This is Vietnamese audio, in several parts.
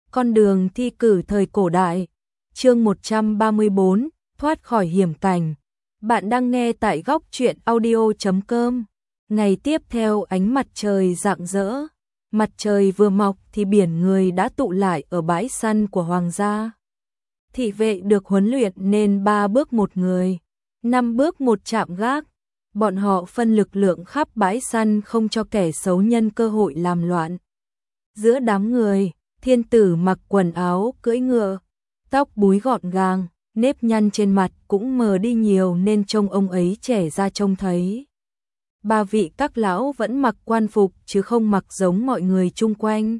Con đường thi cử thời cổ đại. Chương 134, thoát khỏi hiểm cảnh. Bạn đang nghe tại góc truyện audio.com. Ngày tiếp theo ánh mặt trời rạng rỡ. Mặt trời vừa mọc thì biển người đã tụ lại ở bãi săn của hoàng gia. Thị vệ được huấn luyện nên 3 bước một người, 5 bước một trạm gác. Bọn họ phân lực lượng khắp bãi săn không cho kẻ xấu nhân cơ hội làm loạn. Giữa đám người, Thiên Tử mặc quần áo cưỡi ngựa, tóc búi gọn gàng, nếp nhăn trên mặt cũng mờ đi nhiều nên trông ông ấy trẻ ra trông thấy. 3 vị các lão vẫn mặc quan phục chứ không mặc giống mọi người chung quanh.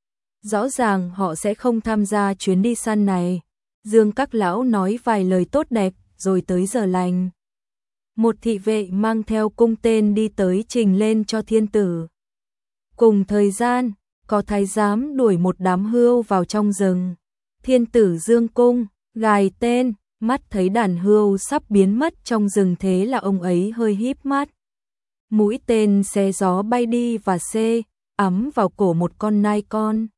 Rõ ràng họ sẽ không tham gia chuyến đi săn này. Dương các lão nói vài lời tốt đẹp rồi tới giờ lành. Một thị vệ mang theo cung tên đi tới trình lên cho Thiên Tử. Cùng thời gian, có thái giám đuổi một đám hươu vào trong rừng. Thiên Tử dương cung, gài tên, mắt thấy đàn hươu sắp biến mất trong rừng thế là ông ấy hơi híp mắt. Mũi tên xé gió bay đi và ắm vào cổ một con nai con.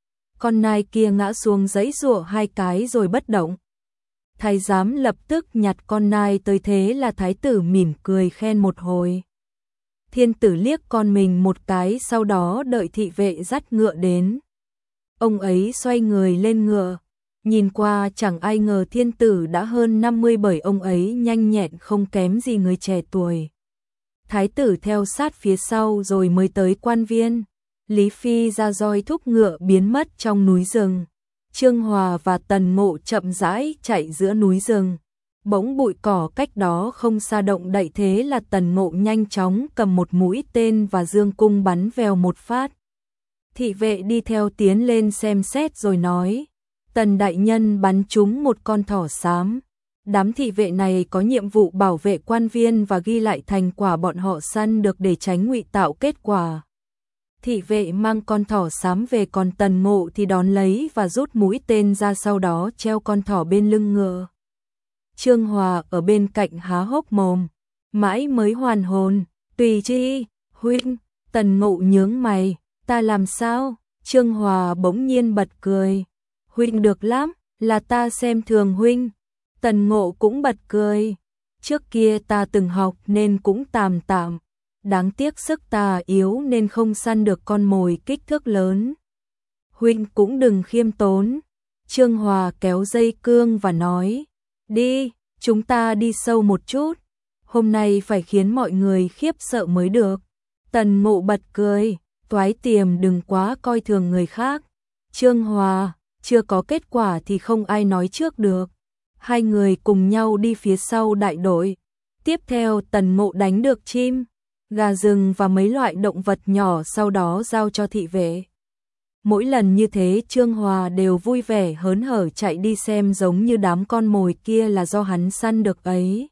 Con nai kia ngã xuống giãy giụa 2 cái rồi bất động. Thái giám lập tức nhặt con nai tới thế là thái tử mỉm cười khen một hồi. Thiên Tử liếc con mình một cái sau đó đợi thị vệ dắt ngựa đến. Ông ấy xoay người lên ngựa, nhìn qua chẳng ai ngờ Thiên Tử đã hơn 50 bởi ông ấy nhanh nhẹn không kém gì người trẻ tuổi. Thái tử theo sát phía sau rồi mới tới quan viên. Lý Phi ra roi thúc ngựa biến mất trong núi rừng. Trương Hòa và Tần Ngộ chậm rãi chạy giữa núi rừng. Bỗng bụi cỏ cách đó không xa động đậy thế là Tần Ngộ nhanh chóng cầm một mũi tên và dương cung bắn vèo một phát. Thị vệ đi theo tiến lên xem xét rồi nói, Tần đại nhân bắn trúng một con thỏ xám. Đám thị vệ này có nhiệm vụ bảo vệ quan viên và ghi lại thành quả bọn họ săn được để tránh ngụy tạo kết quả. Thị vệ mang con thỏ xám về còn Tần Ngộ thì đón lấy và rút mũi tên ra sau đó treo con thỏ bên lưng ngựa. Trương Hòa ở bên cạnh há hốc mồm, mãi mới hoàn hồn, tùy chi, huynh. Tần Ngộ nhướng mày, ta làm sao? Trương Hòa bỗng nhiên bật cười, huynh được lắm, là ta xem thường huynh. Tần Ngộ cũng bật cười, trước kia ta từng học nên cũng tạm tạm. Đáng tiếc sức ta yếu nên không săn được con mồi kích thước lớn. Huynh cũng đừng khiêm tốn. Trương Hòa kéo dây cương và nói, đi, chúng ta đi sâu một chút. Hôm nay phải khiến mọi người khiếp sợ mới được. Tần Ngộ bật cười, toái tiềm đừng quá coi thường người khác. Trương Hòa, chưa có kết quả thì không ai nói trước được. Hai người cùng nhau đi phía sau đại đội. Tiếp theo Tần Ngộ đánh được chim, gà rừng và mấy loại động vật nhỏ sau đó giao cho thị vệ. Mỗi lần như thế Trương Hòa đều vui vẻ hớn hở chạy đi xem giống như đám con mồi kia là do hắn săn được ấy.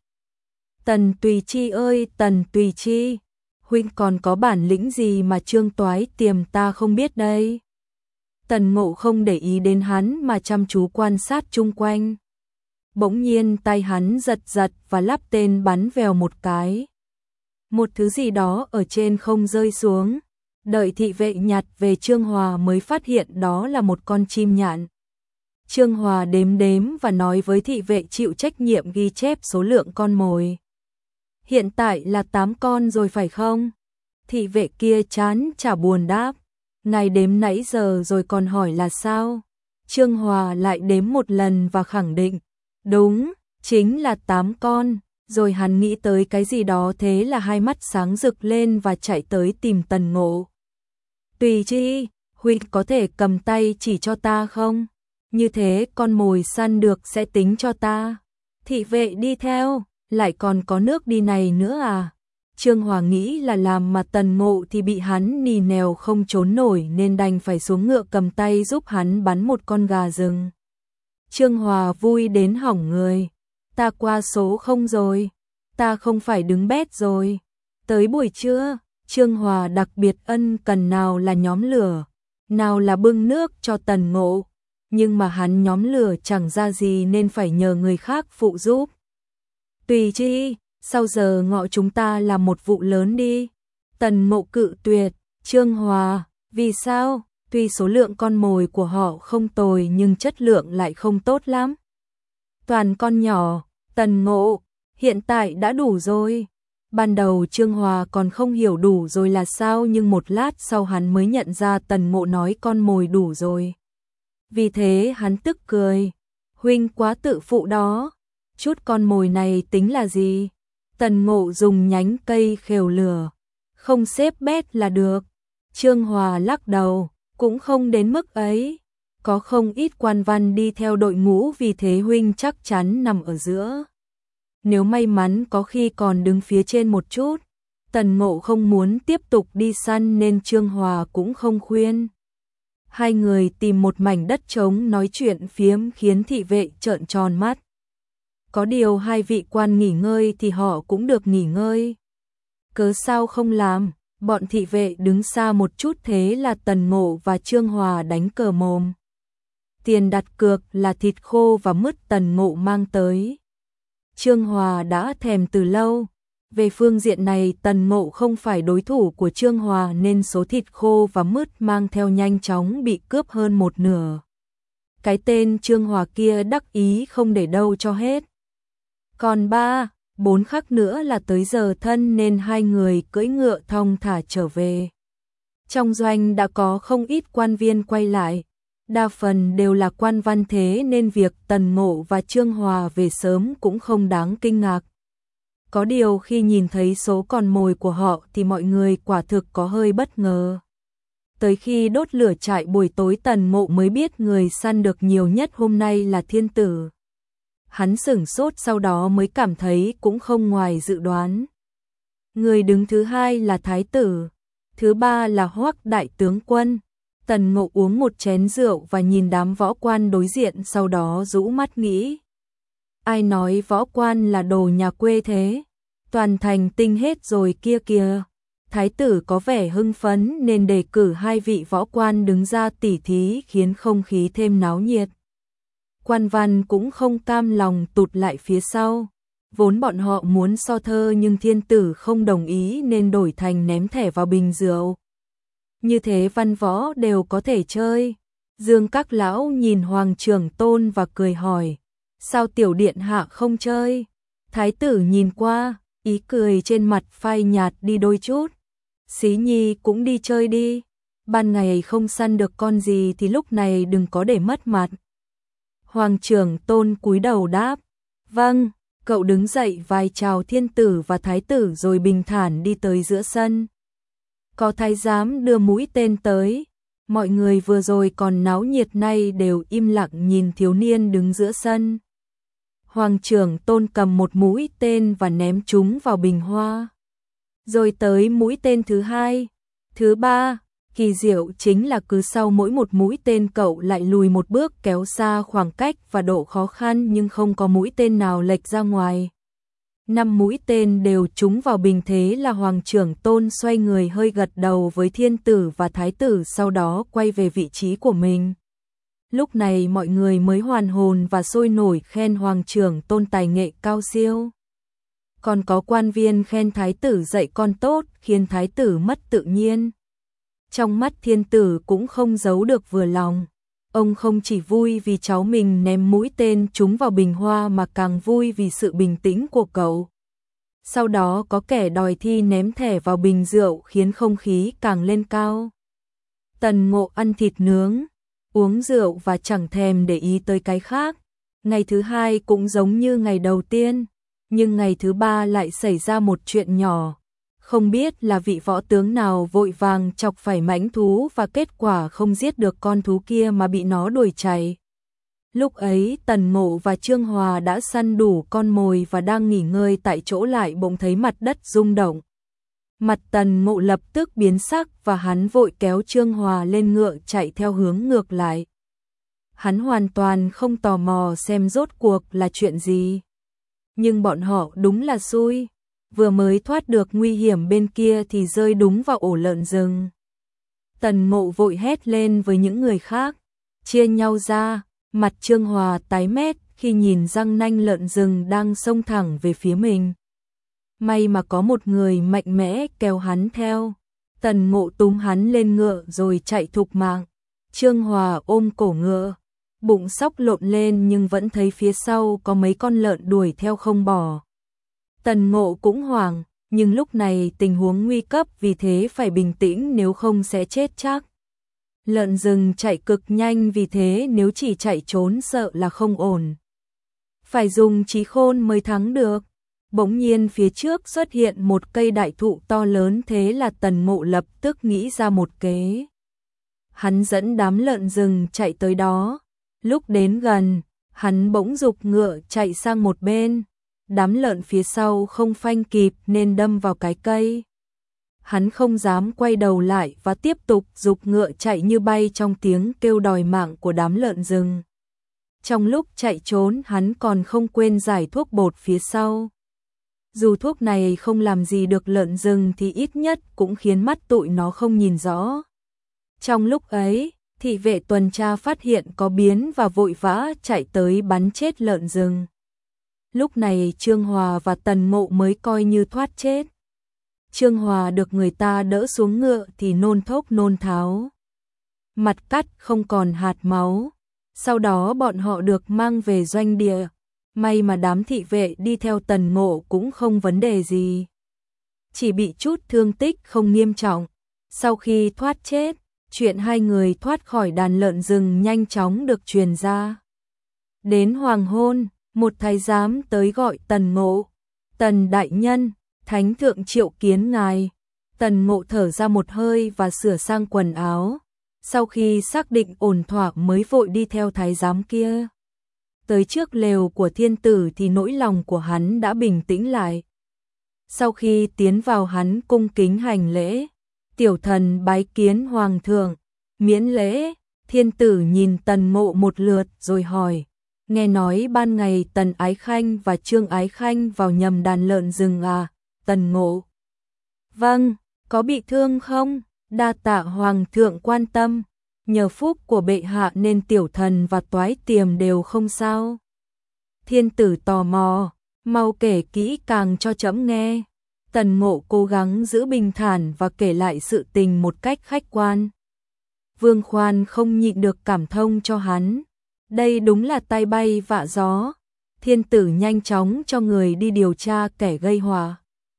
Tần Tùy Chi ơi Tần Tùy Chi, huynh còn có bản lĩnh gì mà Trương toái tiềm ta không biết đây. Tần Ngộ không để ý đến hắn mà chăm chú quan sát chung quanh. Bỗng nhiên tay hắn giật giật và lắp tên bắn vèo một cái. Một thứ gì đó ở trên không rơi xuống. Đợi thị vệ nhặt về Trương Hòa mới phát hiện đó là một con chim nhạn. Trương Hòa đếm đếm và nói với thị vệ chịu trách nhiệm ghi chép số lượng con mồi. Hiện tại là 8 con rồi phải không? Thị vệ kia chán chả buồn đáp. Ngài đếm nãy giờ rồi còn hỏi là sao? Trương Hòa lại đếm một lần và khẳng định. Đúng, chính là 8 con. Rồi hắn nghĩ tới cái gì đó thế là hai mắt sáng rực lên và chạy tới tìm Tần Ngộ. Tùy chi, huynh có thể cầm tay chỉ cho ta không? Như thế con mồi săn được sẽ tính cho ta. Thị vệ đi theo, lại còn có nước đi này nữa à? Trương Hòa nghĩ là làm mà Tần Ngộ thì bị hắn nì nèo không trốn nổi nên đành phải xuống ngựa cầm tay giúp hắn bắn một con gà rừng. Trương Hòa vui đến hỏng người. Ta qua số không rồi, ta không phải đứng bét rồi. Tới buổi trưa, Trương Hòa đặc biệt ân cần nào là nhóm lửa, nào là bưng nước cho Tần Ngộ, nhưng mà hắn nhóm lửa chẳng ra gì nên phải nhờ người khác phụ giúp. Tùy chi, sau giờ ngọ chúng ta làm một vụ lớn đi. Tần Ngộ cự tuyệt, Trương Hòa, vì sao? Tuy số lượng con mồi của họ không tồi nhưng chất lượng lại không tốt lắm. Toàn con nhỏ, Tần Ngộ, hiện tại đã đủ rồi. Ban đầu Trương Hòa còn không hiểu đủ rồi là sao, nhưng một lát sau hắn mới nhận ra Tần Ngộ nói con mồi đủ rồi. Vì thế hắn tức cười. Huynh quá tự phụ đó. Chút con mồi này tính là gì? Tần Ngộ dùng nhánh cây khều lửa. Không xếp bét là được. Trương Hòa lắc đầu. Cũng không đến mức ấy. Có không ít quan văn đi theo đội ngũ, vì thế huynh chắc chắn nằm ở giữa. Nếu may mắn có khi còn đứng phía trên một chút. Tần Ngộ không muốn tiếp tục đi săn nên Trương Hòa cũng không khuyên. Hai người tìm một mảnh đất trống nói chuyện phiếm khiến thị vệ trợn tròn mắt. Có điều hai vị quan nghỉ ngơi thì họ cũng được nghỉ ngơi. Cớ sao không làm? Bọn thị vệ đứng xa một chút, thế là Tần Ngộ và Trương Hòa đánh cờ mồm. Tiền đặt cược là thịt khô và mứt Tần Ngộ mang tới. Trương Hòa đã thèm từ lâu. Về phương diện này Tần Ngộ không phải đối thủ của Trương Hòa nên số thịt khô và mứt mang theo nhanh chóng bị cướp hơn một nửa. Cái tên Trương Hòa kia đắc ý không để đâu cho hết. Còn 3-4 khắc nữa là tới giờ thân nên hai người cưỡi ngựa thong thả trở về. Trong doanh đã có không ít quan viên quay lại. Đa phần đều là quan văn, thế nên việc Tần Ngộ và Trương Hòa về sớm cũng không đáng kinh ngạc. Có điều khi nhìn thấy số con mồi của họ thì mọi người quả thực có hơi bất ngờ. Tới khi đốt lửa trại buổi tối Tần Ngộ mới biết người săn được nhiều nhất hôm nay là Thiên Tử. Hắn sửng sốt, sau đó mới cảm thấy cũng không ngoài dự đoán. Người đứng thứ hai là Thái Tử, thứ ba là Hoắc Đại Tướng Quân. Tần Ngộ uống một chén rượu và nhìn đám võ quan đối diện, sau đó rũ mắt nghĩ. Ai nói võ quan là đồ nhà quê thế? Toàn thành tinh hết rồi kia kìa. Thái tử có vẻ hưng phấn nên đề cử hai vị võ quan đứng ra tỉ thí, khiến không khí thêm náo nhiệt. Quan văn cũng không cam lòng tụt lại phía sau. Vốn bọn họ muốn so thơ nhưng Thiên Tử không đồng ý nên đổi thành ném thẻ vào bình rượu. Như thế văn võ đều có thể chơi. Dương các lão nhìn Hoàng Trưởng Tôn và cười hỏi. Sao tiểu điện hạ không chơi? Thái tử nhìn qua, ý cười trên mặt phai nhạt đi đôi chút. Xí nhi cũng đi chơi đi. Ban ngày không săn được con gì thì lúc này đừng có để mất mặt. Hoàng Trưởng Tôn cúi đầu đáp. Vâng, cậu đứng dậy vái chào Thiên Tử và Thái tử rồi bình thản đi tới giữa sân. Có thái giám đưa mũi tên tới. Mọi người vừa rồi còn náo nhiệt nay đều im lặng nhìn thiếu niên đứng giữa sân. Hoàng Trưởng Tôn cầm một mũi tên và ném chúng vào bình hoa. Rồi tới mũi tên thứ hai, thứ ba. Kỳ diệu chính là cứ sau mỗi một mũi tên cậu lại lùi một bước, kéo xa khoảng cách và độ khó khăn, nhưng không có mũi tên nào lệch ra ngoài. 5 mũi tên đều trúng vào bình, thế là Hoàng Trưởng Tôn xoay người hơi gật đầu với Thiên Tử và Thái tử, sau đó quay về vị trí của mình. Lúc này mọi người mới hoàn hồn và sôi nổi khen Hoàng Trưởng Tôn tài nghệ cao siêu. Còn có quan viên khen Thái tử dạy con tốt, khiến Thái tử mất tự nhiên. Trong mắt Thiên Tử cũng không giấu được vừa lòng. Ông không chỉ vui vì cháu mình ném mũi tên trúng vào bình hoa mà càng vui vì sự bình tĩnh của cậu. Sau đó có kẻ đòi thi ném thẻ vào bình rượu khiến không khí càng lên cao. Tần Ngộ ăn thịt nướng, uống rượu và chẳng thèm để ý tới cái khác. Ngày thứ hai cũng giống như ngày đầu tiên, nhưng ngày thứ ba lại xảy ra một chuyện nhỏ. Không biết là vị võ tướng nào vội vàng chọc phải mãnh thú và kết quả không giết được con thú kia mà bị nó đuổi chạy. Lúc ấy Tần Ngộ và Trương Hòa đã săn đủ con mồi và đang nghỉ ngơi tại chỗ, lại bỗng thấy mặt đất rung động. Mặt Tần Ngộ lập tức biến sắc và hắn vội kéo Trương Hòa lên ngựa chạy theo hướng ngược lại. Hắn hoàn toàn không tò mò xem rốt cuộc là chuyện gì. Nhưng bọn họ đúng là xui. Vừa mới thoát được nguy hiểm bên kia thì rơi đúng vào ổ lợn rừng. Tần Ngộ vội hét lên với những người khác, chia nhau ra. Mặt Trương Hòa tái mét khi nhìn răng nanh lợn rừng đang xông thẳng về phía mình. May mà có một người mạnh mẽ kéo hắn theo. Tần Ngộ túm hắn lên ngựa rồi chạy thục mạng. Trương Hòa ôm cổ ngựa, bụng sóc lộn lên nhưng vẫn thấy phía sau có mấy con lợn đuổi theo không bỏ. Tần Ngộ cũng hoảng, nhưng lúc này tình huống nguy cấp vì thế phải bình tĩnh nếu không sẽ chết chắc. Lợn rừng chạy cực nhanh vì thế nếu chỉ chạy trốn sợ là không ổn. Phải dùng trí khôn mới thắng được. Bỗng nhiên phía trước xuất hiện một cây đại thụ to lớn, thế là Tần Ngộ lập tức nghĩ ra một kế. Hắn dẫn đám lợn rừng chạy tới đó. Lúc đến gần, hắn bỗng giục ngựa chạy sang một bên. Đám lợn phía sau không phanh kịp nên đâm vào cái cây. Hắn không dám quay đầu lại và tiếp tục giục ngựa chạy như bay trong tiếng kêu đòi mạng của đám lợn rừng. Trong lúc chạy trốn hắn còn không quên giải thuốc bột phía sau. Dù thuốc này không làm gì được lợn rừng thì ít nhất cũng khiến mắt tụi nó không nhìn rõ. Trong lúc ấy, thị vệ tuần tra phát hiện có biến và vội vã chạy tới bắn chết lợn rừng. Lúc này Trương Hòa và Tần Ngộ mới coi như thoát chết. Trương Hòa được người ta đỡ xuống ngựa thì nôn thốc nôn tháo. Mặt cắt không còn hạt máu. Sau đó bọn họ được mang về doanh địa. May mà đám thị vệ đi theo Tần Ngộ cũng không vấn đề gì. Chỉ bị chút thương tích không nghiêm trọng. Sau khi thoát chết, chuyện hai người thoát khỏi đàn lợn rừng nhanh chóng được truyền ra. Đến hoàng hôn, một thái giám tới gọi Tần Ngộ. Tần đại nhân, thánh thượng triệu kiến ngài. Tần Ngộ thở ra một hơi và sửa sang quần áo. Sau khi xác định ổn thỏa mới vội đi theo thái giám kia. Tới trước lều của thiên tử thì nỗi lòng của hắn đã bình tĩnh lại. Sau khi tiến vào hắn cung kính hành lễ. Tiểu thần bái kiến hoàng thượng. Miễn lễ, thiên tử nhìn Tần Ngộ một lượt rồi hỏi. Nghe nói ban ngày Tần Ái Khanh và Trương Ái Khanh vào nhầm đàn lợn rừng à? Tần Ngộ. Vâng, có bị thương không? Đa tạ hoàng thượng quan tâm. Nhờ phúc của bệ hạ nên tiểu thần và toái tiềm đều không sao. Thiên tử tò mò, mau kể kỹ càng cho trẫm nghe. Tần Ngộ cố gắng giữ bình thản và kể lại sự tình một cách khách quan. Vương Khoan không nhịn được cảm thông cho hắn. Đây đúng là tai bay vạ gió. Thiên tử nhanh chóng cho người đi điều tra kẻ gây họa.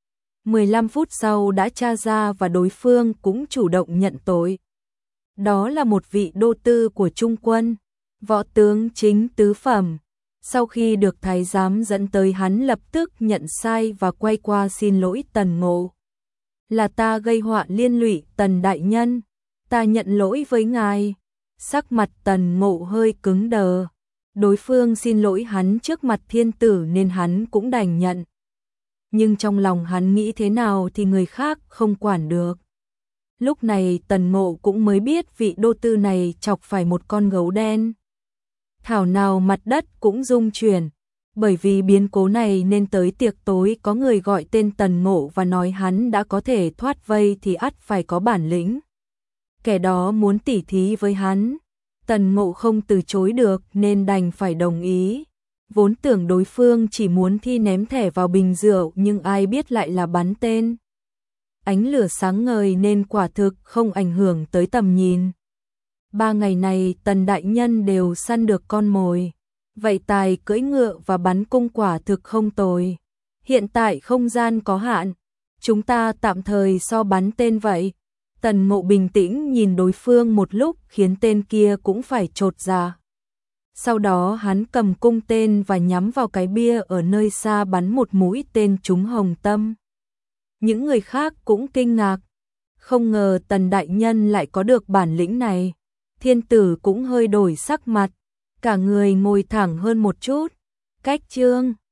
15 phút sau đã tra ra và đối phương cũng chủ động nhận tội. Đó là một vị đô tư của Trung quân, võ tướng chính tứ phẩm. Sau khi được thái giám dẫn tới hắn lập tức nhận sai và quay qua xin lỗi Tần Ngộ. Là ta gây họa liên lụy Tần đại nhân, ta nhận lỗi với ngài. Sắc mặt Tần Ngộ hơi cứng đờ. Đối phương xin lỗi hắn trước mặt thiên tử nên hắn cũng đành nhận. Nhưng trong lòng hắn nghĩ thế nào thì người khác không quản được. Lúc này Tần Ngộ cũng mới biết vị đô tư này chọc phải một con gấu đen. Thảo nào mặt đất cũng rung chuyển. Bởi vì biến cố này nên tới tiệc tối có người gọi tên Tần Ngộ và nói hắn đã có thể thoát vây thì ắt phải có bản lĩnh. Kẻ đó muốn tỉ thí với hắn. Tần Ngộ không từ chối được nên đành phải đồng ý. Vốn tưởng đối phương chỉ muốn thi ném thẻ vào bình rượu nhưng ai biết lại là bắn tên. Ánh lửa sáng ngời nên quả thực không ảnh hưởng tới tầm nhìn. 3 ngày này Tần đại nhân đều săn được con mồi. Vậy tài cưỡi ngựa và bắn cung quả thực không tồi. Hiện tại không gian có hạn. Chúng ta tạm thời so bắn tên vậy. Tần Ngộ bình tĩnh nhìn đối phương một lúc khiến tên kia cũng phải chột dạ. Sau đó hắn cầm cung tên và nhắm vào cái bia ở nơi xa bắn một mũi tên trúng hồng tâm. Những người khác cũng kinh ngạc. Không ngờ Tần đại nhân lại có được bản lĩnh này. Thiên tử cũng hơi đổi sắc mặt. Cả người ngồi thẳng hơn một chút. Cách chương